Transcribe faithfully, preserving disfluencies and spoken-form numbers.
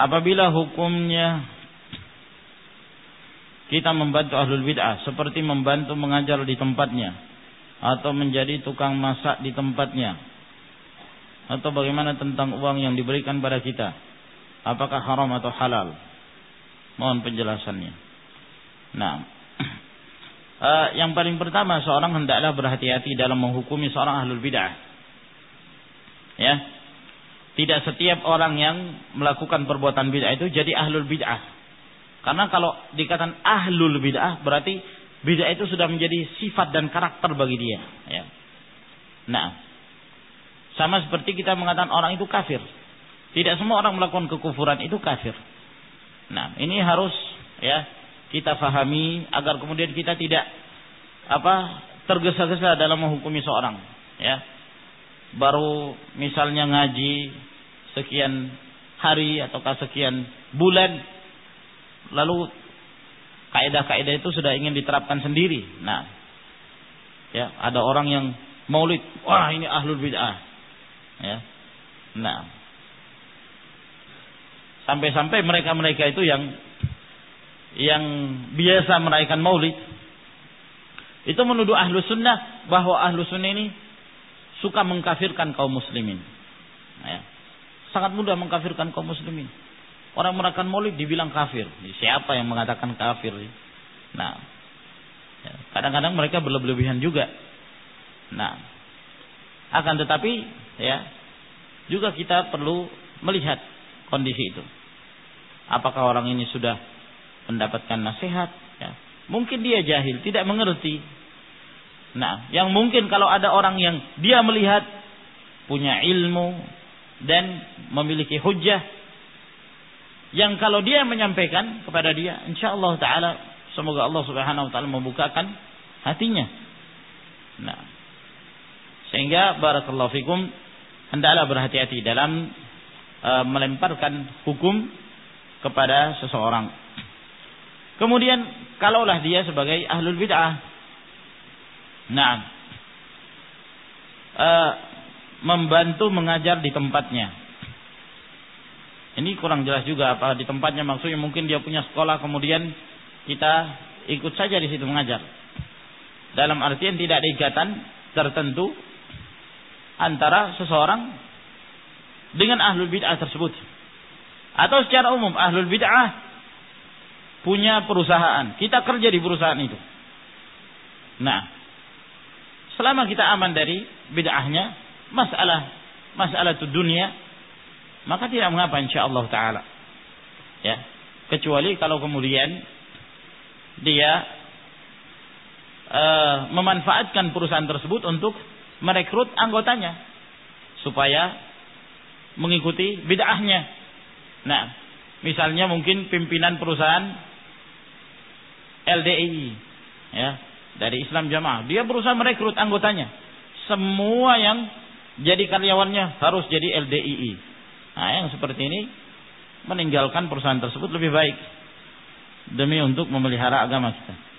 apabila hukumnya kita membantu ahlul bid'ah seperti membantu mengajar di tempatnya atau menjadi tukang masak di tempatnya, atau bagaimana tentang uang yang diberikan pada kita, apakah haram atau halal? Mohon penjelasannya. Nah, uh, yang paling pertama, seorang hendaklah berhati-hati dalam menghukumi seorang ahlul bid'ah. Ya, tidak setiap orang yang melakukan perbuatan bid'ah itu jadi ahlul bid'ah. Karena kalau dikatakan ahlul bid'ah berarti bid'ah itu sudah menjadi sifat dan karakter bagi dia. Ya. Nah, sama seperti kita mengatakan orang itu kafir. Tidak semua orang melakukan kekufuran itu kafir. Nah, ini harus ya kita fahami agar kemudian kita tidak apa tergesa-gesa dalam menghukumi seorang. Ya, baru misalnya ngaji sekian hari ataukah sekian bulan, lalu kaidah-kaidah itu sudah ingin diterapkan sendiri. Nah, ya ada orang yang maulid, wah ini ahlul bid'ah. Ya, nah, sampai-sampai mereka-mereka itu yang yang biasa merayakan maulid itu menuduh ahlu sunnah bahwa ahlu sunnah ini suka mengkafirkan kaum muslimin. Ya, sangat mudah mengkafirkan kaum muslimin. Orang merayakan maulid dibilang kafir. Siapa yang mengatakan kafir? Nah, ya, kadang-kadang mereka berlebihan juga. Nah, akan tetapi ya juga kita perlu melihat kondisi itu. Apakah orang ini sudah mendapatkan nasihat? Ya, mungkin dia jahil, tidak mengerti. Nah, yang mungkin kalau ada orang yang dia melihat punya ilmu dan memiliki hujjah, yang kalau dia menyampaikan kepada dia, insyaallah taala semoga Allah Subhanahu wa taala membukakan hatinya. Nah, sehingga barakallahu fikum hendaklah berhati-hati dalam uh, melemparkan hukum kepada seseorang. Kemudian kalaulah dia sebagai ahlul bid'ah, nah, uh, membantu mengajar di tempatnya. Ini kurang jelas juga apa di tempatnya, maksudnya mungkin dia punya sekolah kemudian kita ikut saja di situ mengajar. Dalam artian tidak ada ikatan tertentu antara seseorang dengan ahlul bid'ah tersebut. Atau secara umum ahlul bid'ah punya perusahaan, kita kerja di perusahaan itu. Nah, selama kita aman dari bid'ahnya, masalah masalah itu dunia, maka tidak mengapa insyaallah taala. Ya, kecuali kalau kemudian dia uh, memanfaatkan perusahaan tersebut untuk merekrut anggotanya supaya mengikuti bid'ahnya. Nah, misalnya mungkin pimpinan perusahaan L D I I ya, dari Islam Jamaah, dia berusaha merekrut anggotanya. Semua yang jadi karyawannya harus jadi L D I I. Nah, yang seperti ini meninggalkan perusahaan tersebut lebih baik demi untuk memelihara agama kita.